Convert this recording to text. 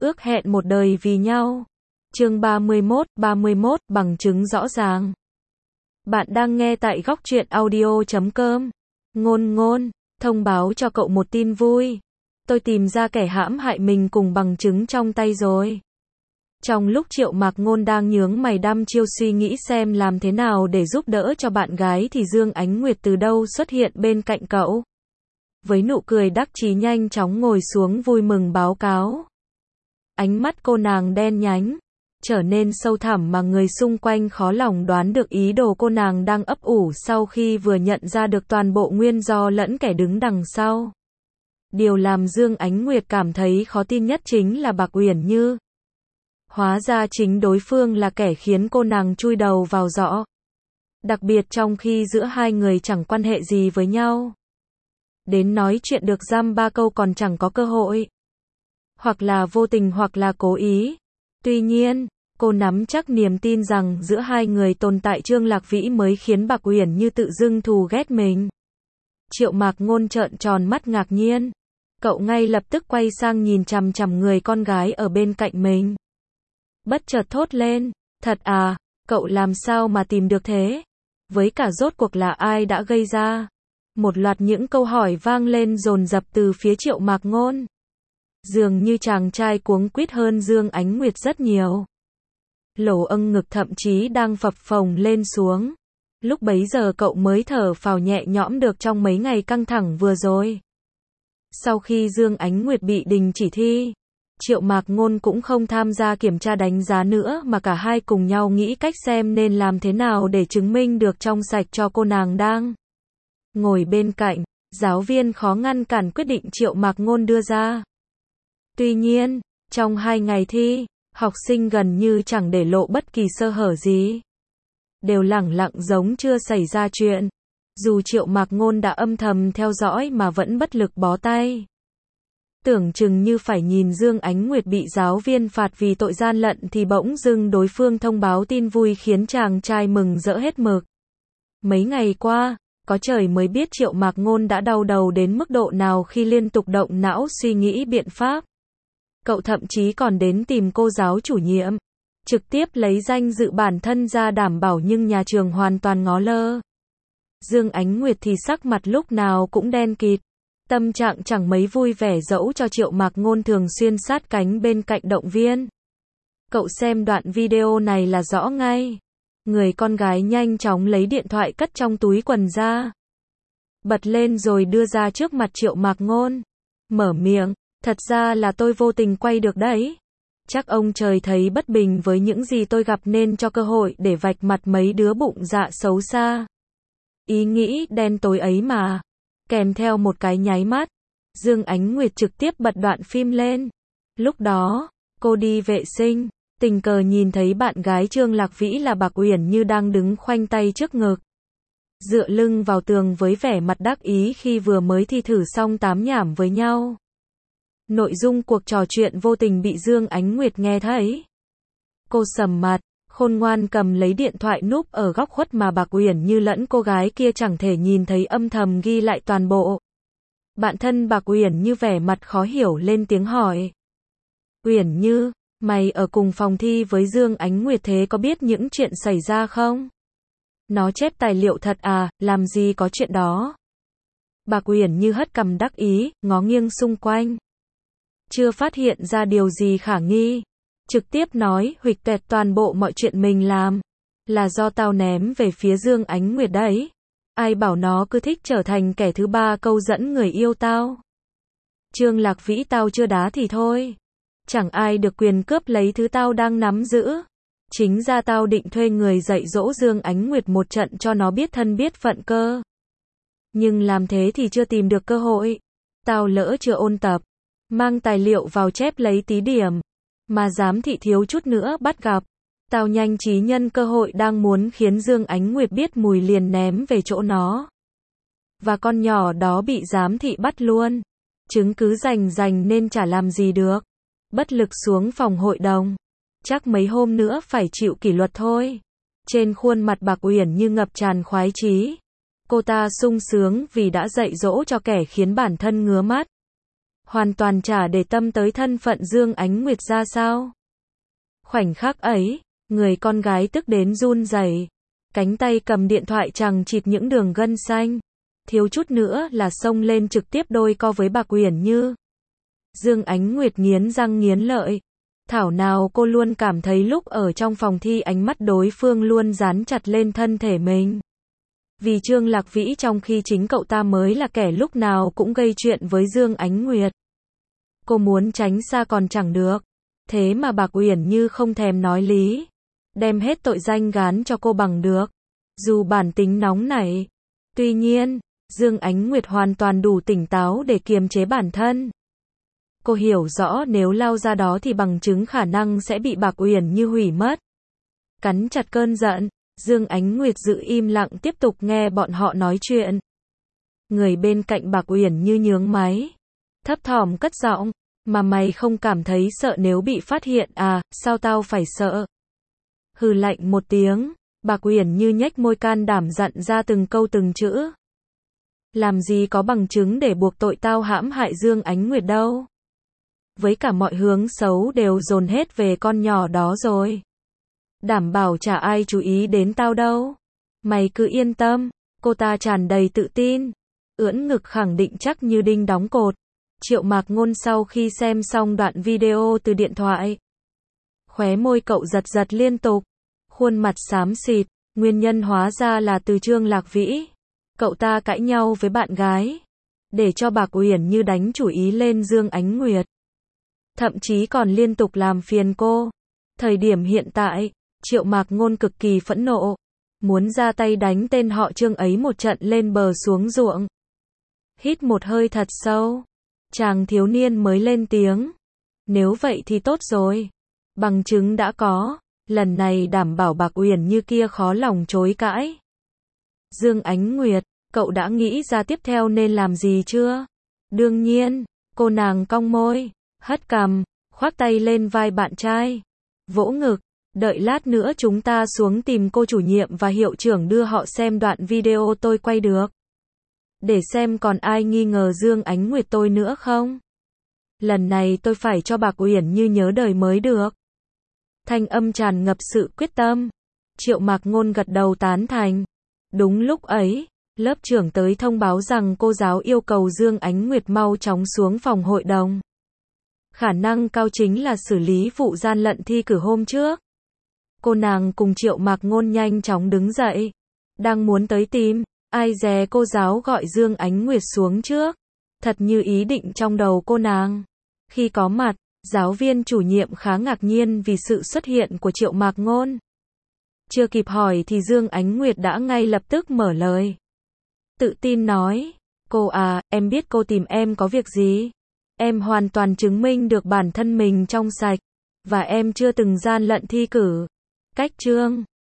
ước hẹn một đời vì nhau. Chương 31, bằng chứng rõ ràng. Bạn đang nghe tại góc truyện audio.com. Ngôn, thông báo cho cậu một tin vui. Tôi tìm ra kẻ hãm hại mình cùng bằng chứng trong tay rồi. Trong lúc Triệu Mạc Ngôn đang nhướng mày đăm chiêu suy nghĩ xem làm thế nào để giúp đỡ cho bạn gái thì Dương Ánh Nguyệt từ đâu xuất hiện bên cạnh cậu. Với nụ cười đắc chí nhanh chóng ngồi xuống vui mừng báo cáo. Ánh mắt cô nàng đen nhánh, trở nên sâu thẳm mà người xung quanh khó lòng đoán được ý đồ cô nàng đang ấp ủ sau khi vừa nhận ra được toàn bộ nguyên do lẫn kẻ đứng đằng sau. Điều làm Dương Ánh Nguyệt cảm thấy khó tin nhất chính là Bạc Uyển Như. Hóa ra chính đối phương là kẻ khiến cô nàng chui đầu vào giỏ. Đặc biệt trong khi giữa hai người chẳng quan hệ gì với nhau. Đến nói chuyện được dăm ba câu còn chẳng có cơ hội. Hoặc là vô tình hoặc là cố ý. Tuy nhiên, cô nắm chắc niềm tin rằng giữa hai người tồn tại Trương Lạc Vĩ mới khiến Bạc Uyển Như tự dưng thù ghét mình. Triệu Mạc Ngôn trợn tròn mắt ngạc nhiên. Cậu ngay lập tức quay sang nhìn chằm chằm người con gái ở bên cạnh mình. Bất chợt thốt lên, thật à, cậu làm sao mà tìm được thế? Với cả rốt cuộc là ai đã gây ra? Một loạt những câu hỏi vang lên dồn dập từ phía Triệu Mạc Ngôn. Dường như chàng trai cuống quýt hơn Dương Ánh Nguyệt rất nhiều. Lỗ âng ngực thậm chí đang phập phồng lên xuống. Lúc bấy giờ cậu mới thở phào nhẹ nhõm được trong mấy ngày căng thẳng vừa rồi. Sau khi Dương Ánh Nguyệt bị đình chỉ thi, Triệu Mạc Ngôn cũng không tham gia kiểm tra đánh giá nữa mà cả hai cùng nhau nghĩ cách xem nên làm thế nào để chứng minh được trong sạch cho cô nàng đang ngồi bên cạnh. Giáo viên khó ngăn cản quyết định Triệu Mạc Ngôn đưa ra. Tuy nhiên, trong 2 ngày thi, học sinh gần như chẳng để lộ bất kỳ sơ hở gì. Đều lẳng lặng giống chưa xảy ra chuyện. Dù Triệu Mạc Ngôn đã âm thầm theo dõi mà vẫn bất lực bó tay. Tưởng chừng như phải nhìn Dương Ánh Nguyệt bị giáo viên phạt vì tội gian lận thì bỗng dưng đối phương thông báo tin vui khiến chàng trai mừng rỡ hết mực. Mấy ngày qua, có trời mới biết Triệu Mạc Ngôn đã đau đầu đến mức độ nào khi liên tục động não suy nghĩ biện pháp. Cậu thậm chí còn đến tìm cô giáo chủ nhiệm, trực tiếp lấy danh dự bản thân ra đảm bảo nhưng nhà trường hoàn toàn ngó lơ. Dương Ánh Nguyệt thì sắc mặt lúc nào cũng đen kịt, tâm trạng chẳng mấy vui vẻ dẫu cho Triệu Mạc Ngôn thường xuyên sát cánh bên cạnh động viên. Cậu xem đoạn video này là rõ ngay. Người con gái nhanh chóng lấy điện thoại cất trong túi quần ra. Bật lên rồi đưa ra trước mặt Triệu Mạc Ngôn. Mở miệng, thật ra là tôi vô tình quay được đấy. Chắc ông trời thấy bất bình với những gì tôi gặp nên cho cơ hội để vạch mặt mấy đứa bụng dạ xấu xa. Ý nghĩ đen tối ấy mà. Kèm theo một cái nháy mắt, Dương Ánh Nguyệt trực tiếp bật đoạn phim lên. Lúc đó, cô đi vệ sinh, tình cờ nhìn thấy bạn gái Trương Lạc Vĩ là Bạc Uyển Như đang đứng khoanh tay trước ngực, dựa lưng vào tường với vẻ mặt đắc ý khi vừa mới thi thử xong tám nhảm với nhau. Nội dung cuộc trò chuyện vô tình bị Dương Ánh Nguyệt nghe thấy. Cô sầm mặt, khôn ngoan cầm lấy điện thoại núp ở góc khuất mà Bạc Uyển Như lẫn cô gái kia chẳng thể nhìn thấy âm thầm ghi lại toàn bộ. Bạn thân Bạc Uyển Như vẻ mặt khó hiểu lên tiếng hỏi. Uyển Như, mày ở cùng phòng thi với Dương Ánh Nguyệt thế có biết những chuyện xảy ra không? Nó chép tài liệu thật à, làm gì có chuyện đó. Bạc Uyển Như hất cằm đắc ý, ngó nghiêng xung quanh. Chưa phát hiện ra điều gì khả nghi. Trực tiếp nói, huỵch toẹt toàn bộ mọi chuyện mình làm. Là do tao ném về phía Dương Ánh Nguyệt đấy. Ai bảo nó cứ thích trở thành kẻ thứ ba câu dẫn người yêu tao. Trương Lạc Vĩ tao chưa đá thì thôi. Chẳng ai được quyền cướp lấy thứ tao đang nắm giữ. Chính ra tao định thuê người dạy dỗ Dương Ánh Nguyệt một trận cho nó biết thân biết phận cơ. Nhưng làm thế thì chưa tìm được cơ hội. Tao lỡ chưa ôn tập. Mang tài liệu vào chép lấy tí điểm. Mà giám thị thiếu chút nữa bắt gặp. Tao nhanh trí nhân cơ hội đang muốn khiến Dương Ánh Nguyệt biết mùi liền ném về chỗ nó. Và con nhỏ đó bị giám thị bắt luôn. Chứng cứ rành nên chả làm gì được. Bất lực xuống phòng hội đồng. Chắc mấy hôm nữa phải chịu kỷ luật thôi. Trên khuôn mặt Bạc Uyển Như ngập tràn khoái chí. Cô ta sung sướng vì đã dạy dỗ cho kẻ khiến bản thân ngứa mắt. hoàn toàn chả để tâm tới thân phận Dương Ánh Nguyệt ra sao. Khoảnh khắc ấy, người con gái tức đến run rẩy, cánh tay cầm điện thoại chằng chịt những đường gân xanh, thiếu chút nữa là xông lên trực tiếp đôi co với Bạc Uyển Như. Dương Ánh Nguyệt nghiến răng nghiến lợi. Thảo nào cô luôn cảm thấy lúc ở trong phòng thi ánh mắt đối phương luôn dán chặt lên thân thể mình. Vì Trương Lạc Vĩ trong khi chính cậu ta mới là kẻ lúc nào cũng gây chuyện với Dương Ánh Nguyệt. Cô muốn tránh xa còn chẳng được. Thế mà Bạc Uyển Như không thèm nói lý. Đem hết tội danh gán cho cô bằng được. Dù bản tính nóng nảy. Tuy nhiên, Dương Ánh Nguyệt hoàn toàn đủ tỉnh táo để kiềm chế bản thân. Cô hiểu rõ nếu lao ra đó thì bằng chứng khả năng sẽ bị Bạc Uyển Như hủy mất. Cắn chặt cơn giận, Dương Ánh Nguyệt giữ im lặng tiếp tục nghe bọn họ nói chuyện. Người bên cạnh Bạc Uyển Như nhướng máy, thấp thỏm cất giọng, mà mày không cảm thấy sợ nếu bị phát hiện à, sao tao phải sợ? Hừ lạnh một tiếng, Bạc Uyển Như nhếch môi can đảm dặn ra từng câu từng chữ. Làm gì có bằng chứng để buộc tội tao hãm hại Dương Ánh Nguyệt đâu. Với cả mọi hướng xấu đều dồn hết về con nhỏ đó rồi. Đảm bảo chả ai chú ý đến tao đâu. Mày cứ yên tâm, cô ta tràn đầy tự tin. Ưỡn ngực khẳng định chắc như đinh đóng cột. Triệu Mạc Ngôn sau khi xem xong đoạn video từ điện thoại. Khóe môi cậu giật giật liên tục. Khuôn mặt xám xịt, nguyên nhân hóa ra là từ Trương Lạc Vĩ. Cậu ta cãi nhau với bạn gái. Để cho Bạc Uyển Như đánh chủ ý lên Dương Ánh Nguyệt. Thậm chí còn liên tục làm phiền cô. Thời điểm hiện tại, Triệu Mạc Ngôn cực kỳ phẫn nộ. Muốn ra tay đánh tên họ Trương ấy một trận lên bờ xuống ruộng. Hít một hơi thật sâu. Chàng thiếu niên mới lên tiếng. Nếu vậy thì tốt rồi. Bằng chứng đã có. Lần này đảm bảo Bạc Uyển Như kia khó lòng chối cãi. Dương Ánh Nguyệt, cậu đã nghĩ ra tiếp theo nên làm gì chưa? Đương nhiên, cô nàng cong môi, hất cằm, khoác tay lên vai bạn trai. Vỗ ngực, đợi lát nữa chúng ta xuống tìm cô chủ nhiệm và hiệu trưởng đưa họ xem đoạn video tôi quay được. Để xem còn ai nghi ngờ Dương Ánh Nguyệt tôi nữa không? Lần này tôi phải cho Bạc Uyển Như nhớ đời mới được. Thanh âm tràn ngập sự quyết tâm. Triệu Mạc Ngôn gật đầu tán thành. Đúng lúc ấy, lớp trưởng tới thông báo rằng cô giáo yêu cầu Dương Ánh Nguyệt mau chóng xuống phòng hội đồng. Khả năng cao chính là xử lý vụ gian lận thi cử hôm trước. Cô nàng cùng Triệu Mạc Ngôn nhanh chóng đứng dậy. Đang muốn tới tìm, ai dè cô giáo gọi Dương Ánh Nguyệt xuống trước. Thật như ý định trong đầu cô nàng. Khi có mặt, giáo viên chủ nhiệm khá ngạc nhiên vì sự xuất hiện của Triệu Mạc Ngôn. Chưa kịp hỏi thì Dương Ánh Nguyệt đã ngay lập tức mở lời. Tự tin nói, cô à, em biết cô tìm em có việc gì. Em hoàn toàn chứng minh được bản thân mình trong sạch. Và em chưa từng gian lận thi cử. Cách chương